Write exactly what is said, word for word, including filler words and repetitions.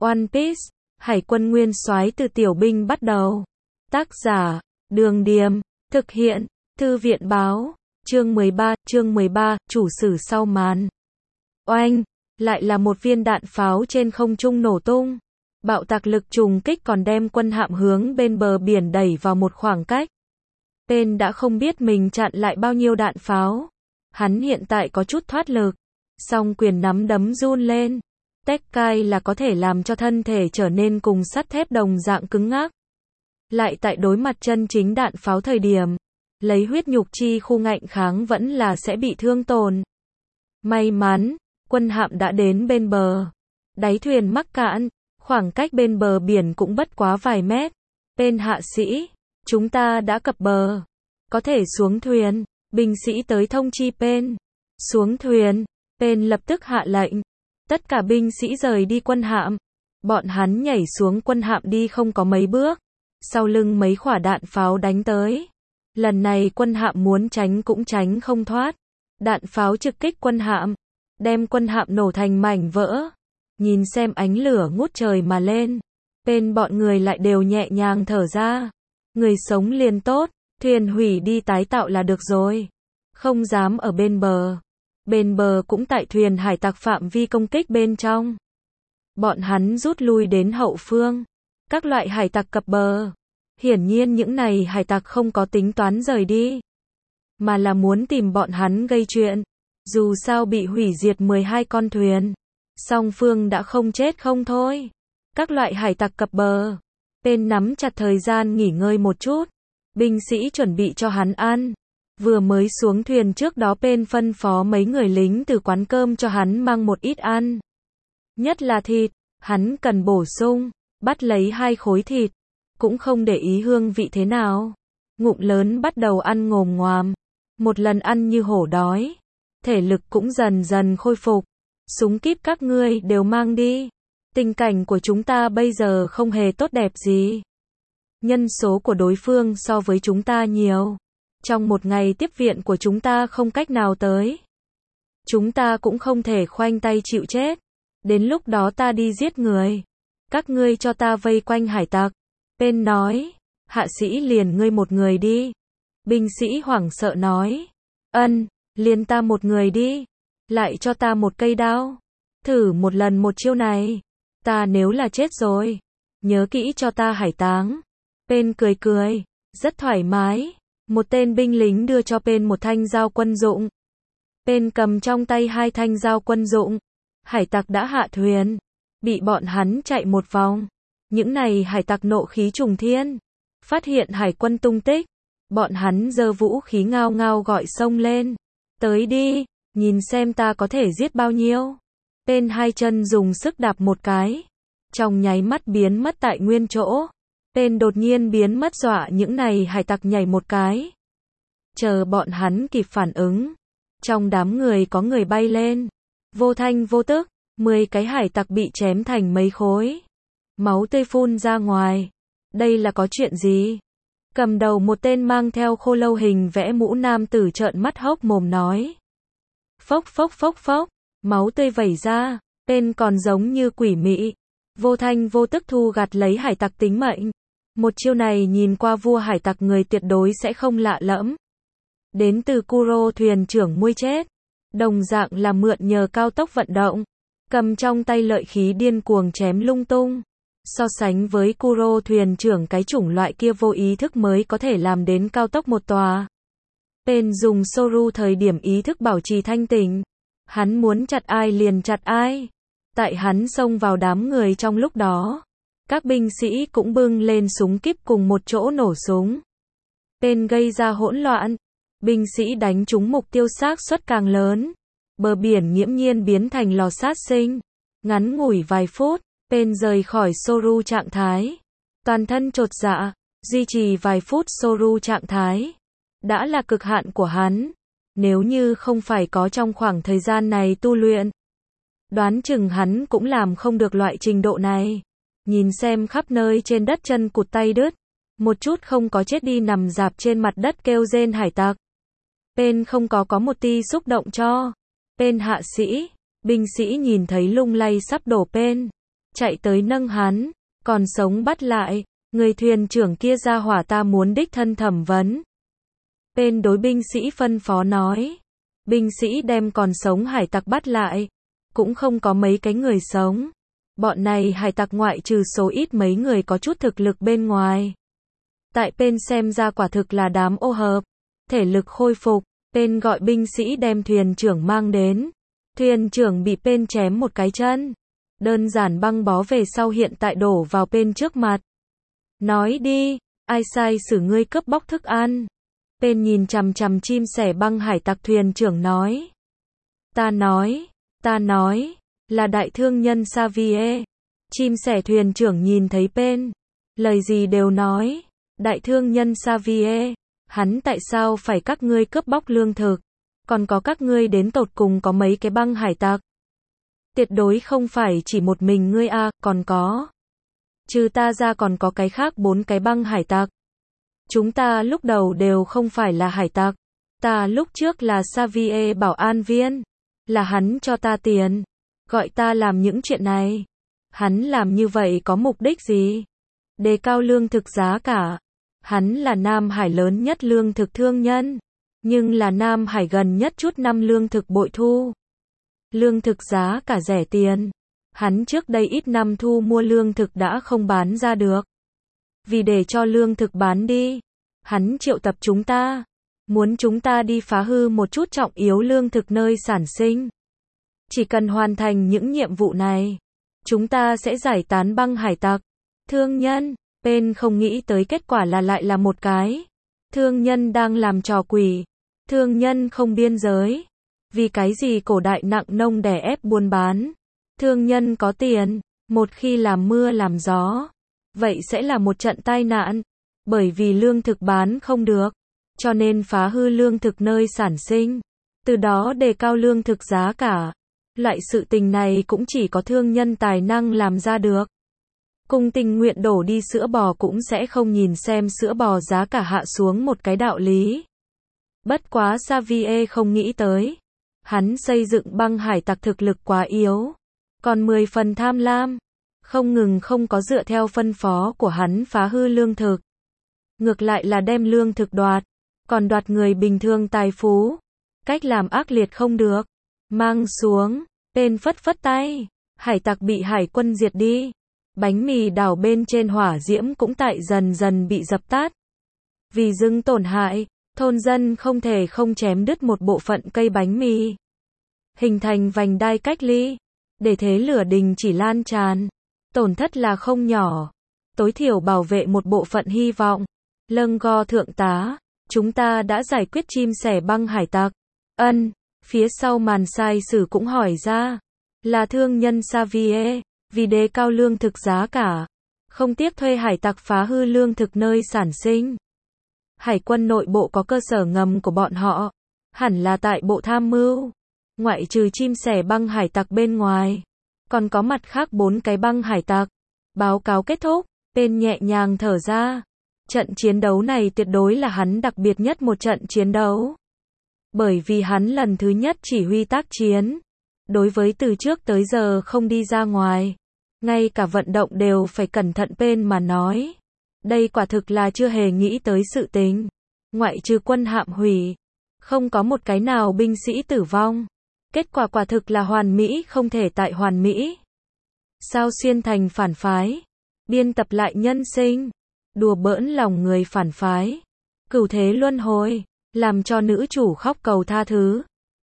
One Piece, Hải quân nguyên soái từ tiểu binh bắt đầu. Tác giả, Đường Điềm, thực hiện, Thư viện báo, chương mười ba, chương mười ba, chủ sử sau màn. Oanh, lại là một viên đạn pháo trên không trung nổ tung. Bạo tạc lực trùng kích còn đem quân hạm hướng bên bờ biển đẩy vào một khoảng cách. Tên đã không biết mình chặn lại bao nhiêu đạn pháo. Hắn hiện tại có chút thoát lực. Song quyền nắm đấm run lên. Tekkai là có thể làm cho thân thể trở nên cùng sắt thép đồng dạng cứng ngắc. Lại tại đối mặt chân chính đạn pháo thời điểm, lấy huyết nhục chi khu ngạnh kháng vẫn là sẽ bị thương tổn. May mắn, quân hạm đã đến bên bờ. Đáy thuyền mắc cạn, khoảng cách bên bờ biển cũng bất quá vài mét. Tên hạ sĩ, chúng ta đã cập bờ. Có thể xuống thuyền. Binh sĩ tới thông chi Pen. Xuống thuyền. Pen lập tức hạ lệnh. Tất cả binh sĩ rời đi quân hạm. Bọn hắn nhảy xuống quân hạm đi không có mấy bước. Sau lưng mấy quả đạn pháo đánh tới. Lần này quân hạm muốn tránh cũng tránh không thoát. Đạn pháo trực kích quân hạm. Đem quân hạm nổ thành mảnh vỡ. Nhìn xem ánh lửa ngút trời mà lên. Bên bọn người lại đều nhẹ nhàng thở ra. Người sống liền tốt. Thuyền hủy đi tái tạo là được rồi. Không dám ở bên bờ. Bên bờ cũng tại thuyền hải tặc phạm vi công kích bên trong. Bọn hắn rút lui đến hậu phương. Các loại hải tặc cập bờ. Hiển nhiên những này hải tặc không có tính toán rời đi. Mà là muốn tìm bọn hắn gây chuyện. Dù sao bị hủy diệt mười hai con thuyền. Song phương đã không chết không thôi. Các loại hải tặc cập bờ. Bên nắm chặt thời gian nghỉ ngơi một chút. Binh sĩ chuẩn bị cho hắn ăn. Vừa mới xuống thuyền trước đó Pen phân phó mấy người lính từ quán cơm cho hắn mang một ít ăn. Nhất là thịt, hắn cần bổ sung, bắt lấy hai khối thịt, cũng không để ý hương vị thế nào. Ngụm lớn bắt đầu ăn ngồm ngoàm, một lần ăn như hổ đói, thể lực cũng dần dần khôi phục. Súng kíp các ngươi đều mang đi. Tình cảnh của chúng ta bây giờ không hề tốt đẹp gì. Nhân số của đối phương so với chúng ta nhiều. Trong một ngày tiếp viện của chúng ta không cách nào tới. Chúng ta cũng không thể khoanh tay chịu chết. Đến lúc đó ta đi giết người. Các ngươi cho ta vây quanh hải tặc. Pen nói. Hạ sĩ liền ngươi một người đi. Binh sĩ hoảng sợ nói. Ân, liền ta một người đi. Lại cho ta một cây đao. Thử một lần một chiêu này. Ta nếu là chết rồi. Nhớ kỹ cho ta hải táng. Pen cười cười. Rất thoải mái. Một tên binh lính đưa cho Pen một thanh dao quân dụng. Pen cầm trong tay hai thanh dao quân dụng. Hải tặc đã hạ thuyền. Bị bọn hắn chạy một vòng. Những này hải tặc nộ khí trùng thiên. Phát hiện hải quân tung tích. Bọn hắn giơ vũ khí ngao ngao gọi xông lên. Tới đi, nhìn xem ta có thể giết bao nhiêu. Pen hai chân dùng sức đạp một cái. Trong nháy mắt biến mất tại nguyên chỗ. Pen đột nhiên biến mất dọa những này hải tặc nhảy một cái. Chờ bọn hắn kịp phản ứng. Trong đám người có người bay lên. Vô thanh vô tức, mười cái hải tặc bị chém thành mấy khối. Máu tươi phun ra ngoài. Đây là có chuyện gì? Cầm đầu một tên mang theo khô lâu hình vẽ mũ nam tử trợn mắt hốc mồm nói. Phốc phốc phốc phốc, máu tươi vẩy ra. Pen còn giống như quỷ mị. Vô thanh vô tức thu gặt lấy hải tặc tính mệnh. Một chiêu này nhìn qua vua hải tặc người tuyệt đối sẽ không lạ lẫm. Đến từ Kuro thuyền trưởng muôi chết. Đồng dạng là mượn nhờ cao tốc vận động. Cầm trong tay lợi khí điên cuồng chém lung tung. So sánh với Kuro thuyền trưởng cái chủng loại kia vô ý thức mới có thể làm đến cao tốc một tòa. Pen dùng Soru thời điểm ý thức bảo trì thanh tỉnh. Hắn muốn chặt ai liền chặt ai. Tại hắn xông vào đám người trong lúc đó. Các binh sĩ cũng bưng lên súng kíp cùng một chỗ nổ súng. Pen gây ra hỗn loạn. Binh sĩ đánh trúng mục tiêu xác suất càng lớn. Bờ biển nghiễm nhiên biến thành lò sát sinh. Ngắn ngủi vài phút, Pen rời khỏi Soru trạng thái. Toàn thân chột dạ, duy trì vài phút Soru trạng thái. Đã là cực hạn của hắn. Nếu như không phải có trong khoảng thời gian này tu luyện. Đoán chừng hắn cũng làm không được loại trình độ này. Nhìn xem khắp nơi trên đất chân cụt tay đứt. Một chút không có chết đi nằm rạp trên mặt đất kêu rên hải tặc. Pen không có có một ti xúc động cho. Pen hạ sĩ. Binh sĩ nhìn thấy lung lay sắp đổ Pen. chạy tới nâng hắn, còn sống bắt lại, người thuyền trưởng kia ra hỏa ta muốn đích thân thẩm vấn. Bên đối binh sĩ phân phó nói, binh sĩ đem còn sống hải tặc bắt lại, cũng không có mấy cái người sống. Bọn này hải tặc ngoại trừ số ít mấy người có chút thực lực bên ngoài. Tại bên xem ra quả thực là đám ô hợp, thể lực khôi phục, bên gọi binh sĩ đem thuyền trưởng mang đến. Thuyền trưởng bị bên chém một cái chân, đơn giản băng bó về sau hiện tại đổ vào bên trước mặt. Nói đi, ai sai xử ngươi cướp bóc thức ăn? Bên nhìn chằm chằm chim sẻ băng hải tặc thuyền trưởng nói. Ta nói, ta nói, là đại thương nhân Xavier. Chim sẻ thuyền trưởng nhìn thấy bên, lời gì đều nói, đại thương nhân Xavier, hắn tại sao phải các ngươi cướp bóc lương thực, còn có các ngươi đến tột cùng có mấy cái băng hải tặc. Tuyệt đối không phải chỉ một mình ngươi a, à, còn có. Trừ ta ra còn có cái khác bốn cái băng hải tặc. Chúng ta lúc đầu đều không phải là hải tặc. Ta lúc trước là Xavier bảo an viên. Là hắn cho ta tiền. Gọi ta làm những chuyện này. Hắn làm như vậy có mục đích gì? Đề cao lương thực giá cả. Hắn là Nam Hải lớn nhất lương thực thương nhân. Nhưng là Nam Hải gần nhất chút năm lương thực bội thu. Lương thực giá cả rẻ tiền. Hắn trước đây ít năm thu mua lương thực đã không bán ra được. Vì để cho lương thực bán đi, hắn triệu tập chúng ta, muốn chúng ta đi phá hư một chút trọng yếu lương thực nơi sản sinh. Chỉ cần hoàn thành những nhiệm vụ này, chúng ta sẽ giải tán băng hải tặc. Thương nhân, bên không nghĩ tới kết quả là lại là một cái. Thương nhân đang làm trò quỷ. Thương nhân không biên giới. Vì cái gì cổ đại nặng nông đè ép buôn bán. Thương nhân có tiền, một khi làm mưa làm gió, vậy sẽ là một trận tai nạn, bởi vì lương thực bán không được, cho nên phá hư lương thực nơi sản sinh, từ đó đề cao lương thực giá cả. Loại sự tình này cũng chỉ có thương nhân tài năng làm ra được. Cùng tình nguyện đổ đi sữa bò cũng sẽ không nhìn xem sữa bò giá cả hạ xuống một cái đạo lý. Bất quá Xavier không nghĩ tới, hắn xây dựng băng hải tặc thực lực quá yếu. Còn mười phần tham lam, không ngừng không có dựa theo phân phó của hắn phá hư lương thực. Ngược lại là đem lương thực đoạt, còn đoạt người bình thường tài phú. Cách làm ác liệt không được. Mang xuống, bên phất phất tay, hải tặc bị hải quân diệt đi. Bánh mì đảo bên trên hỏa diễm cũng tại dần dần bị dập tắt. Vì dưng tổn hại, thôn dân không thể không chém đứt một bộ phận cây bánh mì. Hình thành vành đai cách ly. Để thế lửa đình chỉ lan tràn, tổn thất là không nhỏ, tối thiểu bảo vệ một bộ phận hy vọng. Lâng go thượng tá, chúng ta đã giải quyết chim sẻ băng hải tặc. Ân, phía sau màn sai sử cũng hỏi ra, là thương nhân Xavier, vì đề cao lương thực giá cả, không tiếc thuê hải tặc phá hư lương thực nơi sản sinh. Hải quân nội bộ có cơ sở ngầm của bọn họ, hẳn là tại bộ tham mưu. Ngoại trừ chim sẻ băng hải tặc bên ngoài, còn có mặt khác bốn cái băng hải tặc. Báo cáo kết thúc, bên nhẹ nhàng thở ra. Trận chiến đấu này tuyệt đối là hắn đặc biệt nhất một trận chiến đấu. Bởi vì hắn lần thứ nhất chỉ huy tác chiến. Đối với từ trước tới giờ không đi ra ngoài, ngay cả vận động đều phải cẩn thận bên mà nói. Đây quả thực là chưa hề nghĩ tới sự tình. Ngoại trừ quân hạm hủy, không có một cái nào binh sĩ tử vong. Kết quả quả thực là hoàn mỹ không thể tại hoàn mỹ. Sao xuyên thành phản phái, biên tập lại nhân sinh, đùa bỡn lòng người phản phái, cửu thế luân hồi, làm cho nữ chủ khóc cầu tha thứ.